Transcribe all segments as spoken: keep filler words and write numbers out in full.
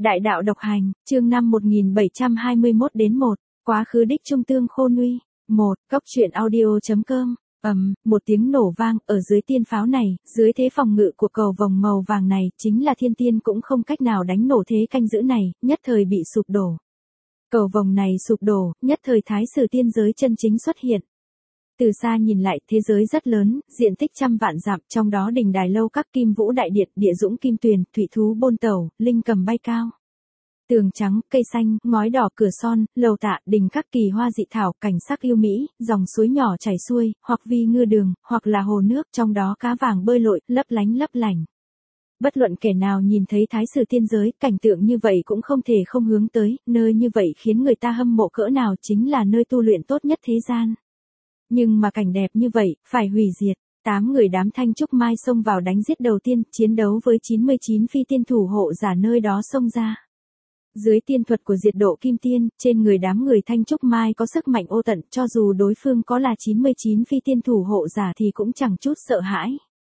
Đại đạo độc hành, chương năm một nghìn bảy trăm hai mươi mốt đến một, quá khứ đích trung tương khôn nguy. một. Cốc truyện audio.com. Ầm, một tiếng nổ vang, ở dưới tiên pháo này, dưới thế phòng ngự của cầu vòng màu vàng này, chính là thiên tiên cũng không cách nào đánh nổ thế canh giữ này, nhất thời bị sụp đổ. Cầu vòng này sụp đổ, nhất thời thái sử tiên giới chân chính xuất hiện. Từ xa nhìn lại, thế giới rất lớn, diện tích trăm vạn dặm, trong đó đình đài lâu các kim vũ đại điện, địa dũng kim tuyền, thủy thú bôn tẩu, linh cầm bay cao. Tường trắng, cây xanh, ngói đỏ, cửa son, lầu tạ, đình các kỳ hoa dị thảo, cảnh sắc yêu mỹ, dòng suối nhỏ chảy xuôi, hoặc vi ngư đường, hoặc là hồ nước, trong đó cá vàng bơi lội, lấp lánh lấp lành. Bất luận kẻ nào nhìn thấy thái sử tiên giới, cảnh tượng như vậy cũng không thể không hướng tới, nơi như vậy khiến người ta hâm mộ cỡ nào chính là nơi tu luyện tốt nhất thế gian. Nhưng mà cảnh đẹp như vậy, phải hủy diệt. Tám người đám Thanh Trúc Mai xông vào đánh giết đầu tiên, chiến đấu với chín mươi chín phi tiên thủ hộ giả nơi đó xông ra. Dưới tiên thuật của diệt độ kim tiên, trên người đám người Thanh Trúc Mai có sức mạnh ô tận, cho dù đối phương có là chín mươi chín phi tiên thủ hộ giả thì cũng chẳng chút sợ hãi.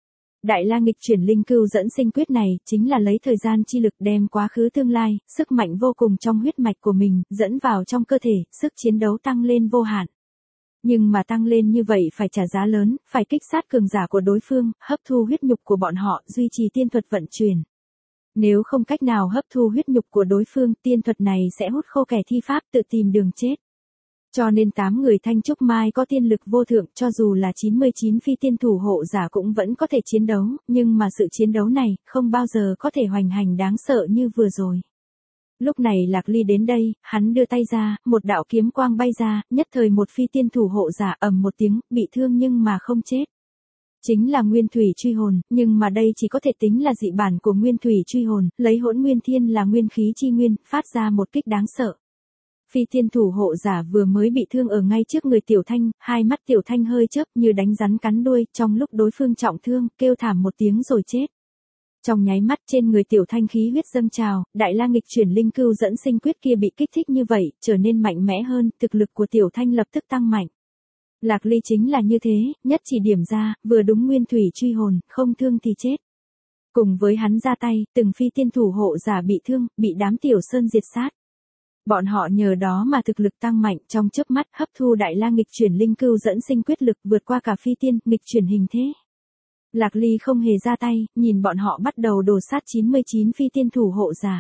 Đại La nghịch chuyển linh cưu dẫn sinh quyết này, chính là lấy thời gian chi lực đem quá khứ tương lai, sức mạnh vô cùng trong huyết mạch của mình, dẫn vào trong cơ thể, sức chiến đấu tăng lên vô hạn. Nhưng mà tăng lên như vậy phải trả giá lớn, phải kích sát cường giả của đối phương, hấp thu huyết nhục của bọn họ, duy trì tiên thuật vận chuyển. Nếu không cách nào hấp thu huyết nhục của đối phương, tiên thuật này sẽ hút khô kẻ thi pháp tự tìm đường chết. Cho nên tám người Thanh Trúc Mai có tiên lực vô thượng, cho dù là chín mươi chín phi tiên thủ hộ giả cũng vẫn có thể chiến đấu, nhưng mà sự chiến đấu này không bao giờ có thể hoành hành đáng sợ như vừa rồi. Lúc này Lạc Ly đến đây, hắn đưa tay ra, một đạo kiếm quang bay ra, nhất thời một phi tiên thủ hộ giả ầm một tiếng, bị thương nhưng mà không chết. Chính là nguyên thủy truy hồn, nhưng mà đây chỉ có thể tính là dị bản của nguyên thủy truy hồn, lấy hỗn nguyên thiên là nguyên khí chi nguyên, phát ra một kích đáng sợ. Phi tiên thủ hộ giả vừa mới bị thương ở ngay trước người Tiểu Thanh, hai mắt Tiểu Thanh hơi chớp như đánh rắn cắn đuôi, trong lúc đối phương trọng thương, kêu thảm một tiếng rồi chết. Trong nháy mắt trên người Tiểu Thanh khí huyết dâng trào, Đại La nghịch chuyển linh cưu dẫn sinh quyết kia bị kích thích như vậy, trở nên mạnh mẽ hơn, thực lực của Tiểu Thanh lập tức tăng mạnh. Lạc Ly chính là như thế, nhất chỉ điểm ra, vừa đúng nguyên thủy truy hồn, không thương thì chết. Cùng với hắn ra tay, từng phi tiên thủ hộ giả bị thương, bị đám Tiểu Sơn diệt sát. Bọn họ nhờ đó mà thực lực tăng mạnh, trong chớp mắt hấp thu Đại La nghịch chuyển linh cưu dẫn sinh quyết lực vượt qua cả phi tiên, nghịch chuyển hình thế. Lạc Ly không hề ra tay, nhìn bọn họ bắt đầu đổ sát chín mươi chín phi tiên thủ hộ giả.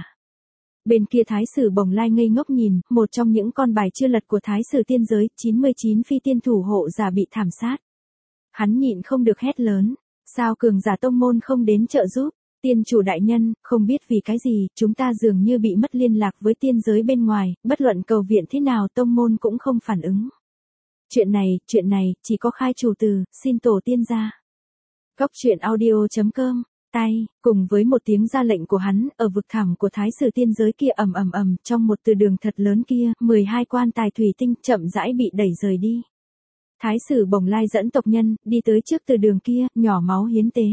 Bên kia thái sử Bồng Lai ngây ngốc nhìn, một trong những con bài chưa lật của thái sử tiên giới, chín mươi chín phi tiên thủ hộ giả bị thảm sát. Hắn nhịn không được hét lớn, sao cường giả tông môn không đến trợ giúp, tiên chủ đại nhân, không biết vì cái gì, chúng ta dường như bị mất liên lạc với tiên giới bên ngoài, bất luận cầu viện thế nào tông môn cũng không phản ứng. Chuyện này, chuyện này, chỉ có khai chủ từ, xin tổ tiên ra. Cốc truyện audio.com, tay, cùng với một tiếng ra lệnh của hắn, ở vực thẳm của thái sử tiên giới kia ầm ầm ầm, trong một từ đường thật lớn kia, mười hai quan tài thủy tinh chậm rãi bị đẩy rời đi. Thái sử Bồng Lai dẫn tộc nhân, đi tới trước từ đường kia, nhỏ máu hiến tế.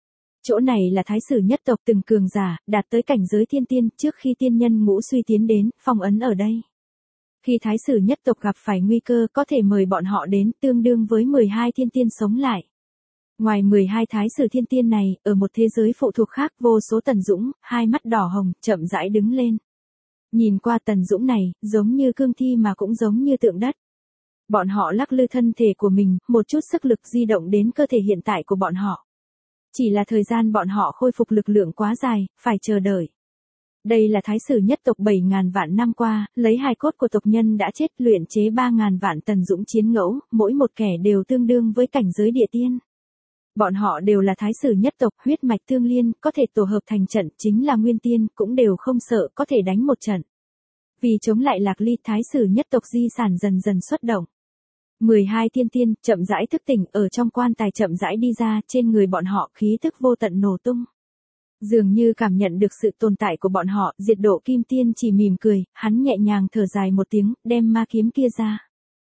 Chỗ này là thái sử nhất tộc từng cường giả, đạt tới cảnh giới thiên tiên, trước khi tiên nhân ngũ suy tiến đến, phong ấn ở đây. Khi thái sử nhất tộc gặp phải nguy cơ, có thể mời bọn họ đến, tương đương với mười hai thiên tiên sống lại. Ngoài mười hai thái sử thiên tiên này, ở một thế giới phụ thuộc khác, vô số Tần Dũng, hai mắt đỏ hồng, chậm rãi đứng lên. Nhìn qua Tần Dũng này, giống như cương thi mà cũng giống như tượng đất. Bọn họ lắc lư thân thể của mình, một chút sức lực di động đến cơ thể hiện tại của bọn họ. Chỉ là thời gian bọn họ khôi phục lực lượng quá dài, phải chờ đợi. Đây là thái sử nhất tộc bảy ngàn vạn năm qua, lấy hài cốt của tộc nhân đã chết luyện chế ba ngàn vạn Tần Dũng chiến ngẫu, mỗi một kẻ đều tương đương với cảnh giới địa tiên. Bọn họ đều là thái sử nhất tộc, huyết mạch tương liên, có thể tổ hợp thành trận, chính là nguyên tiên, cũng đều không sợ, có thể đánh một trận. Vì chống lại Lạc Ly, thái sử nhất tộc di sản dần dần xuất động. mười hai thiên tiên, chậm rãi thức tỉnh, ở trong quan tài chậm rãi đi ra, trên người bọn họ khí tức vô tận nổ tung. Dường như cảm nhận được sự tồn tại của bọn họ, diệt độ kim tiên chỉ mỉm cười, hắn nhẹ nhàng thở dài một tiếng, đem ma kiếm kia ra.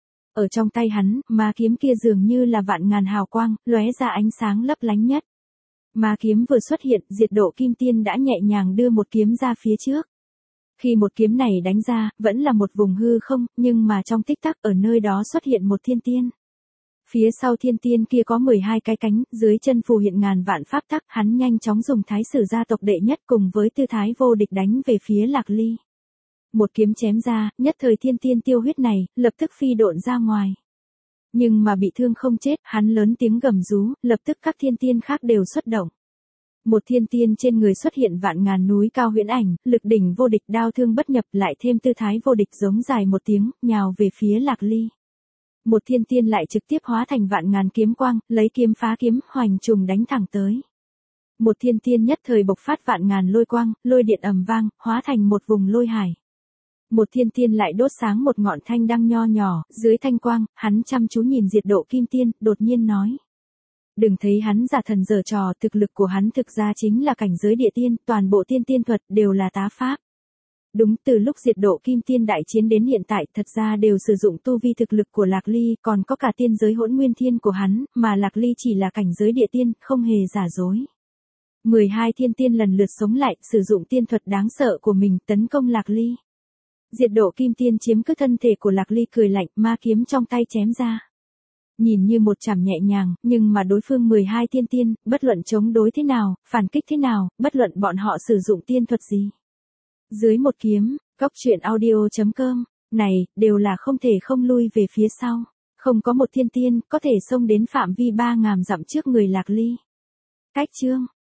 Ở trong tay hắn, ma kiếm kia dường như là vạn ngàn hào quang, lóe ra ánh sáng lấp lánh nhất. Ma kiếm vừa xuất hiện, diệt độ kim tiên đã nhẹ nhàng đưa một kiếm ra phía trước. Khi một kiếm này đánh ra, vẫn là một vùng hư không, nhưng mà trong tích tắc ở nơi đó xuất hiện một thiên tiên. Phía sau thiên tiên kia có mười hai cái cánh, dưới chân phù hiện ngàn vạn pháp tắc, hắn nhanh chóng dùng thái sử gia tộc đệ nhất cùng với tư thái vô địch đánh về phía Lạc Ly. Một kiếm chém ra, nhất thời thiên tiên tiêu huyết này, lập tức phi độn ra ngoài. Nhưng mà bị thương không chết, hắn lớn tiếng gầm rú, lập tức các thiên tiên khác đều xuất động. Một thiên tiên trên người xuất hiện vạn ngàn núi cao huyễn ảnh, lực đỉnh vô địch đao thương bất nhập lại thêm tư thái vô địch giống dài một tiếng, nhào về phía Lạc Ly. Một thiên tiên lại trực tiếp hóa thành vạn ngàn kiếm quang, lấy kiếm phá kiếm, hoành trùng đánh thẳng tới. Một thiên tiên nhất thời bộc phát vạn ngàn lôi quang, lôi điện ầm vang, hóa thành một vùng lôi hải. Một thiên tiên lại đốt sáng một ngọn thanh đăng nho nhỏ, dưới thanh quang, hắn chăm chú nhìn Diệt Độ Kim Tiên, đột nhiên nói. Đừng thấy hắn giả thần giở trò, thực lực của hắn thực ra chính là cảnh giới địa tiên, toàn bộ tiên tiên thuật đều là tá pháp. Đúng, từ lúc Diệt Độ Kim Tiên đại chiến đến hiện tại thật ra đều sử dụng tu vi thực lực của Lạc Ly, còn có cả tiên giới hỗn nguyên thiên của hắn, mà Lạc Ly chỉ là cảnh giới địa tiên, không hề giả dối. mười hai thiên tiên lần lượt sống lại, sử dụng tiên thuật đáng sợ của mình tấn công Lạc Ly. Diệt Độ Kim Tiên chiếm cứ thân thể của Lạc Ly cười lạnh, ma kiếm trong tay chém ra. Nhìn như một chảm nhẹ nhàng, nhưng mà đối phương mười hai tiên tiên, bất luận chống đối thế nào, phản kích thế nào, bất luận bọn họ sử dụng tiên thuật gì. Dưới một kiếm, cốc truyện audio chấm com, này, đều là không thể không lui về phía sau. Không có một thiên tiên, có thể xông đến phạm vi ba ngàn dặm trước người Lạc Ly. Cách chương